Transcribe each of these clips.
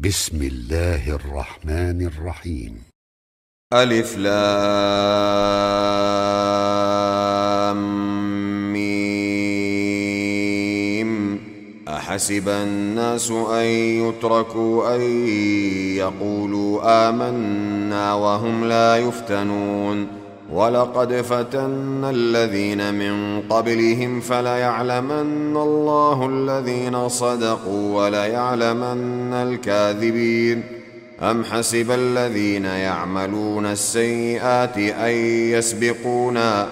بسم الله الرحمن الرحيم. ألف لام ميم. أحسب الناس أن يتركوا أن يقولوا آمنا وهم لا يفتنون ولقد فتنا الذين من قبلهم فليعلمن الله الذين صدقوا وليعلمن الكاذبين. أم حسب الذين يعملون السيئات أن يسبقونا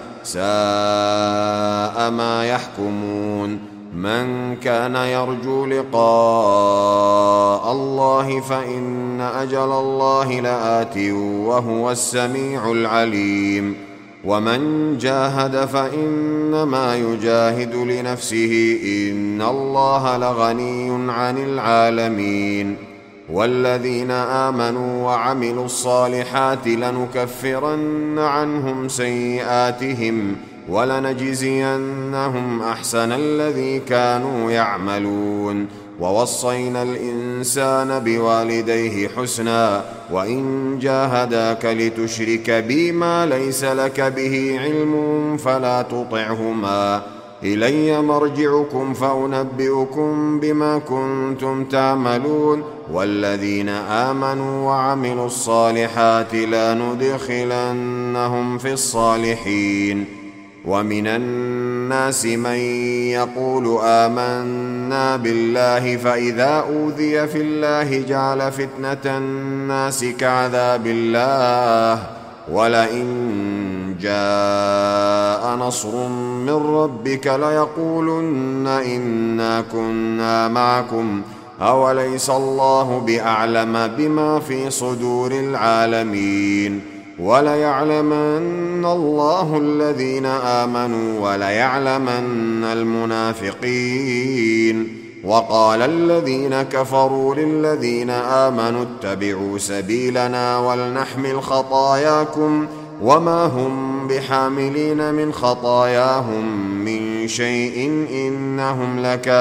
ساء ما يحكمون. من كان يرجو لقاء الله فإن أجل الله لآت وهو السميع العليم. ومن جاهد فإنما يجاهد لنفسه إن الله لغني عن العالمين. والذين آمنوا وعملوا الصالحات لنكفرن عنهم سيئاتهم ولنجزينهم أحسن الذي كانوا يعملون. ووصينا الإنسان بوالديه حسنا وإن جاهداك لتشرك بي ما ليس لك به علم فلا تطعهما إلي مرجعكم فأنبئكم بما كنتم تعملون. والذين آمنوا وعملوا الصالحات لندخلنهم في الصالحين. ومن الناس من يقول آمنا بالله فإذا أوذي في الله جعل فتنة الناس كعذاب الله ولئن جاء نصر من ربك ليقولن إنا كنا معكم أوليس الله بأعلم بما في صدور العالمين. وليعلمن الله الذين آمنوا وليعلمن المنافقين. وقال الذين كفروا للذين آمنوا اتبعوا سبيلنا ولنحمل خطاياكم وما هم بحاملين من خطاياهم من شيء إنهم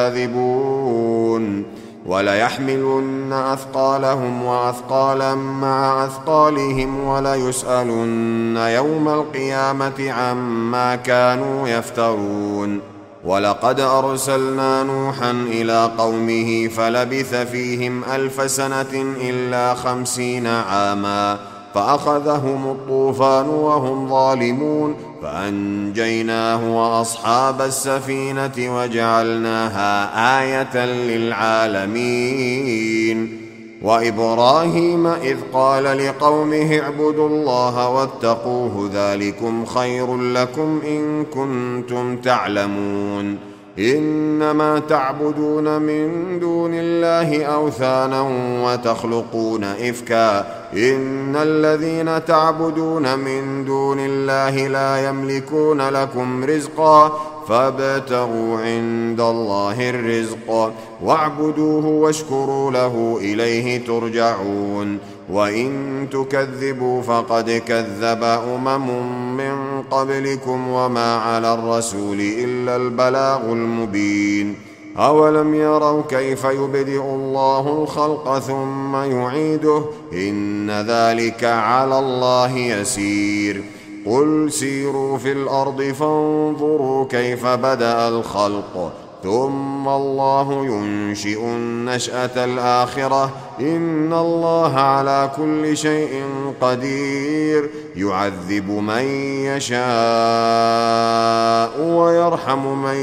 لكاذبون. وليحملن أثقالهم وأثقالا مع أثقالهم وليسألن يوم القيامة عما كانوا يفترون. ولقد أرسلنا نوحا إلى قومه فلبث فيهم 1000 سنة إلا 50 عاما فأخذهم الطوفان وهم ظالمون فأنجيناه وأصحاب السفينة وجعلناها آية للعالمين. وإبراهيم إذ قال لقومه اعبدوا الله واتقوه ذلكم خير لكم إن كنتم تعلمون. إنما تعبدون من دون الله أوثانا وتخلقون إفكا إن الذين تعبدون من دون الله لا يملكون لكم رزقا فابتغوا عند الله الرزق واعبدوه واشكروا له إليه ترجعون. وإن تكذبوا فقد كذب من قبلكم وما على الرسول إلا البلاغ المبين. أولم يروا كيف يبدئ الله الخلق ثم يعيده إن ذلك على الله يسير. قل سيروا في الأرض فانظروا كيف بدأ الخلق ثم الله ينشئ النشأة الآخرة إن الله على كل شيء قدير. يعذب من يشاء ويرحم من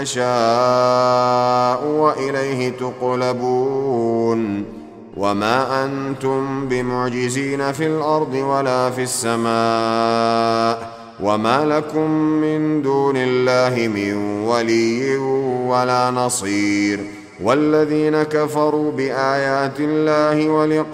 يشاء وإليه تقلبون. وما أنتم بمعجزين في الأرض ولا في السماء وما لكم من دون الله من ولي ولا نصير. والذين كفروا بآيات الله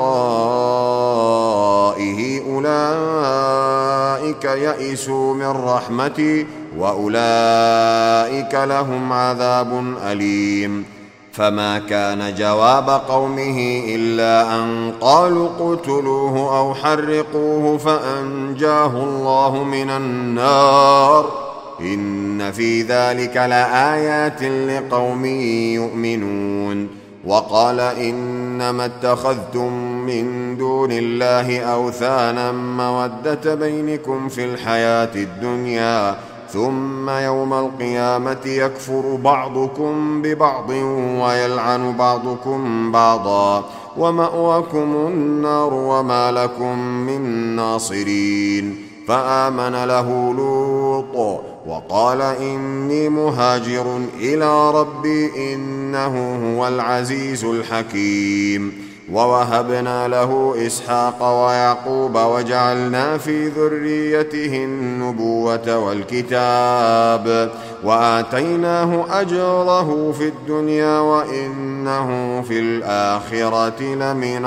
ولقائه أولئك يئسوا من رحمتي وأولئك لهم عذاب أليم. فما كان جواب قومه إلا أن قالوا اقتلوه أو حرقوه فأنجاه الله من النار إن في ذلك لآيات لقوم يؤمنون. وقال إنما اتخذتم من دون الله أوثانا مودة بينكم في الحياة الدنيا ثم يوم القيامة يكفر بعضكم ببعض ويلعن بعضكم بعضا ومأواكم النار وما لكم من ناصرين. فآمن له لوط وقال إني مهاجر إلى ربي إنه هو العزيز الحكيم. ووهبنا له إسحاق ويعقوب وجعلنا في ذريته النبوة والكتاب وآتيناه أجره في الدنيا وإنه في الآخرة لمن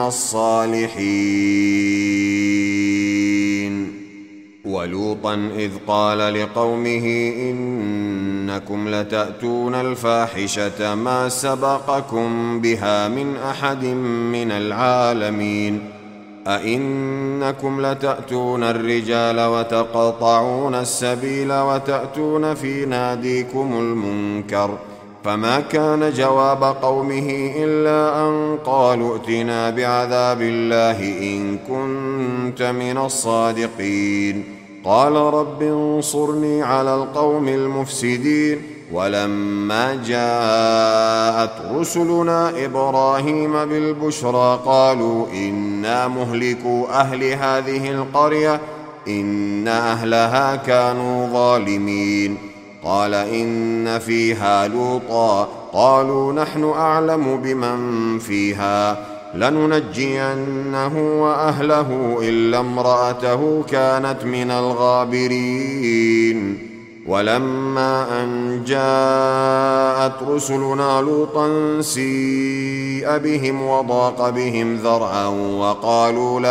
الصالحين. ولوطا إذ قال لقومه إنكم لتأتون الفاحشة ما سبقكم بها من أحد من العالمين أئنكم لتأتون الرجال وتقطعون السبيل وتأتون في ناديكم المنكر. فما كان جواب قومه إلا أن قالوا ائتنا بعذاب الله إن كنت من الصادقين. قال رب انصرني على القوم المفسدين. ولما جاءت رسلنا إبراهيم بالبشرى قالوا إنا مهلكو أهل هذه القرية إن أهلها كانوا ظالمين. قال إن فيها لوطا قالوا نحن أعلم بمن فيها لننجينه وأهله إلا امرأته كانت من الغابرين. ولما أن جاءت رسلنا لوطا سيء بهم وضاق بهم ذرعا وقالوا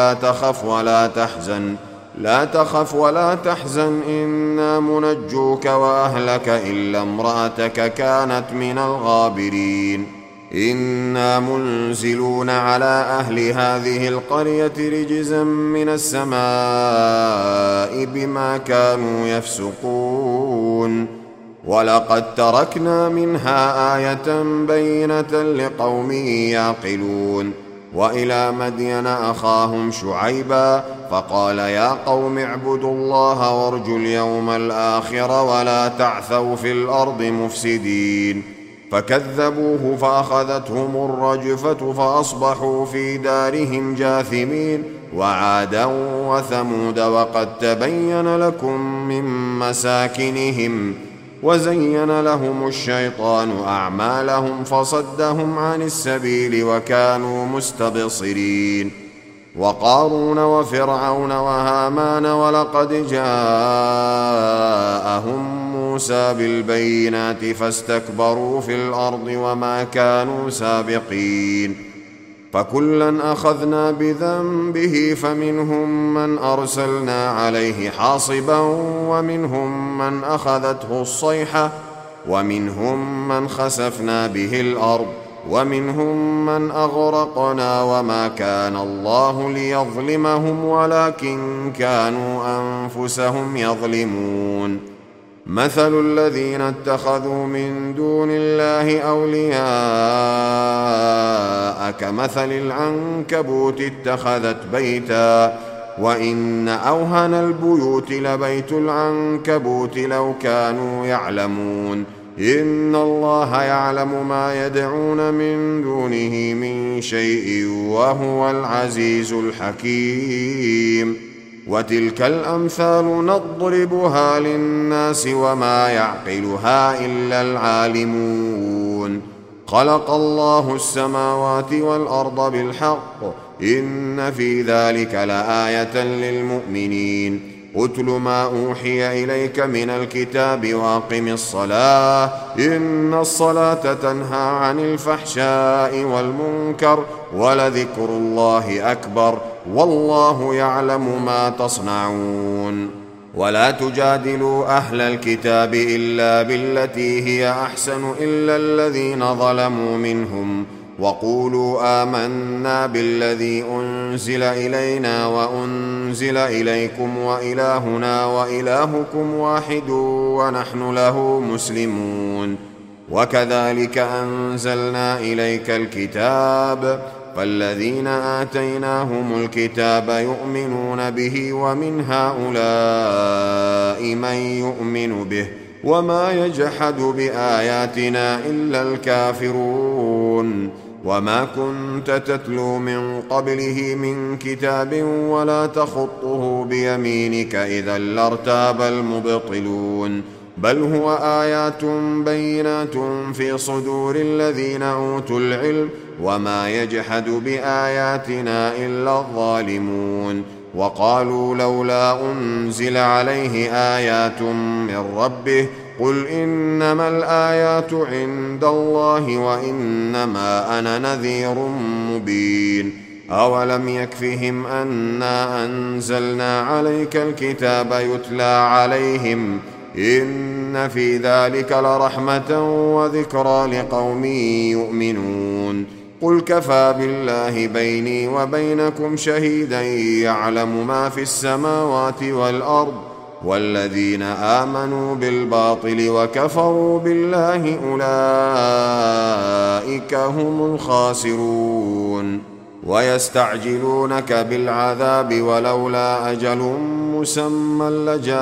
لا تخف ولا تحزن إنا منجوك وأهلك إلا امرأتك كانت من الغابرين. إنا منزلون على أهل هذه القرية رجزا من السماء بما كانوا يفسقون. ولقد تركنا منها آية بينة لقوم يعقلون. وإلى مدين أخاهم شعيبا فقال يا قوم اعبدوا الله وارجوا اليوم الآخر ولا تعثوا في الأرض مفسدين. فكذبوه فأخذتهم الرجفة فأصبحوا في دارهم جاثمين. وعادا وثمود وقد تبين لكم من مساكنهم وزين لهم الشيطان أعمالهم فصدهم عن السبيل وكانوا مستبصرين. وقارون وفرعون وهامان ولقد جاءهم موسى بالبينات فاستكبروا في الأرض وما كانوا سابقين. فكلا أخذنا بذنبه فمنهم من أرسلنا عليه حاصبا ومنهم من أخذته الصيحة ومنهم من خسفنا به الأرض ومنهم من أغرقنا وما كان الله ليظلمهم ولكن كانوا أنفسهم يظلمون. مثل الذين اتخذوا من دون الله أولياء كمثل العنكبوت اتخذت بيتا وإن أوهن البيوت لبيت العنكبوت لو كانوا يعلمون. إن الله يعلم ما يدعون من دونه من شيء وهو العزيز الحكيم. وتلك الأمثال نضربها للناس وما يعقلها إلا العالمون. خلق الله السماوات والأرض بالحق إن في ذلك لآية للمؤمنين. أتل ما أوحي إليك من الكتاب وأقم الصلاة إن الصلاة تنهى عن الفحشاء والمنكر ولذكر الله أكبر والله يعلم ما تصنعون. ولا تجادلوا أهل الكتاب إلا بالتي هي أحسن إلا الذين ظلموا منهم وقولوا آمنا بالذي أنزل إلينا وأنزل إليكم وإلهنا وإلهكم واحد ونحن له مسلمون. وكذلك أنزلنا إليك الكتاب فالذين آتيناهم الكتاب يؤمنون به ومن هؤلاء من يؤمن به وما يجحد بآياتنا إلا الكافرون وما كنت تتلو من قبله من كتاب ولا تخطه بيمينك إذا لارتاب المبطلون بل هو آيات بينات في صدور الذين أوتوا العلم وما يجحد بآياتنا إلا الظالمون وقالوا لولا أنزل عليه آيات من ربه قل إنما الآيات عند الله وإنما أنا نذير مبين أولم يكفهم أنا أنزلنا عليك الكتاب يتلى عليهم إن في ذلك لرحمة وذكرى لقوم يؤمنون قل كفى بالله بيني وبينكم شهيدا يعلم ما في السماوات والأرض والذين آمنوا بالباطل وكفروا بالله أولئك هم الخاسرون ويستعجلونك بالعذاب ولولا أجل مسمى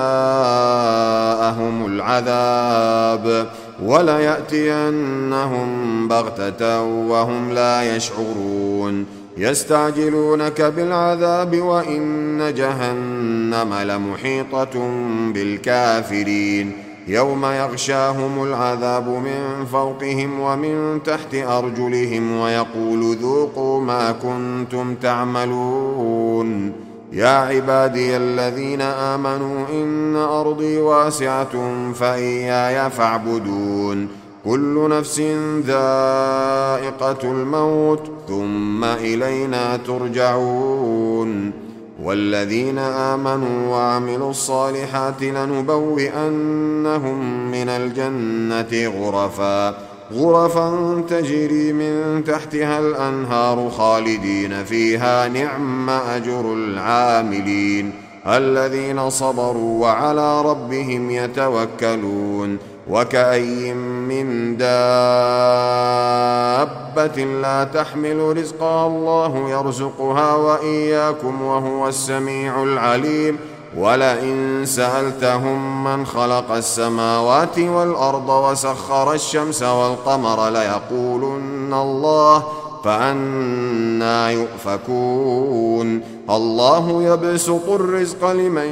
لجاءهم العذاب وليأتينهم بغتة وهم لا يشعرون يستعجلونك بالعذاب وإن جهنم لمحيطة بالكافرين يوم يغشاهم العذاب من فوقهم ومن تحت أرجلهم ويقول ذوقوا ما كنتم تعملون يا عبادي الذين آمنوا إن أرضي واسعة فإياي فاعبدون كل نفس ذائقة الموت ثم إلينا ترجعون والذين آمنوا وعملوا الصالحات لنبوئنهم من الجنة غرفا تجري من تحتها الأنهار خالدين فيها نعم أجر العاملين الذين صبروا وعلى ربهم يتوكلون وكأي من دابة لا تحمل رزقها الله يرزقها وإياكم وهو السميع العليم ولئن سألتهم من خلق السماوات والأرض وسخر الشمس والقمر ليقولن الله فأنى يؤفكون الله يبسط الرزق لمن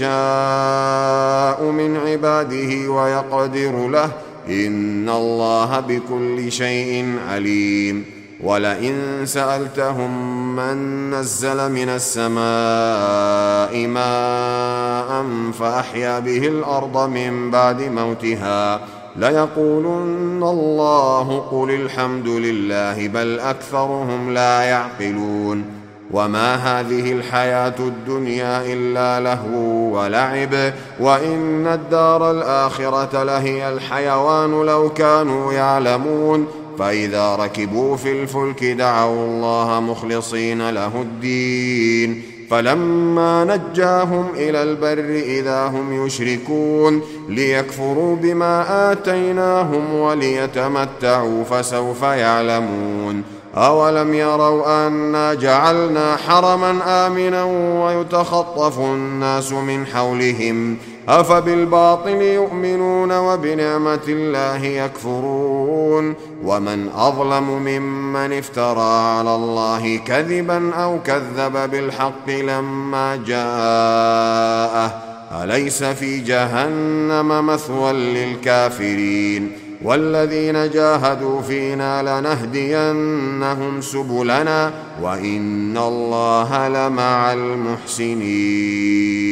يشاء من عباده ويقدر له إن الله بكل شيء عليم ولئن سألتهم من نزل من السماء ماء فأحيا به الأرض من بعد موتها ليقولن الله قل الحمد لله بل أكثرهم لا يعقلون وما هذه الحياة الدنيا إلا لهو ولعب وإن الدار الآخرة لهي الحيوان لو كانوا يعلمون فإذا ركبوا في الفلك دعوا الله مخلصين له الدين فلما نجاهم إلى البر إذا هم يشركون ليكفروا بما آتيناهم وليتمتعوا فسوف يعلمون أولم يروا أنا جعلنا حرما آمنا ويتخطف الناس من حولهم أفبالباطل يؤمنون وبنعمة الله يكفرون ومن أظلم ممن افترى على الله كذبا أو كذب بالحق لما جاءه أليس في جهنم مثوى للكافرين والذين جاهدوا فينا لنهدينهم سبلنا وإن الله لمع المحسنين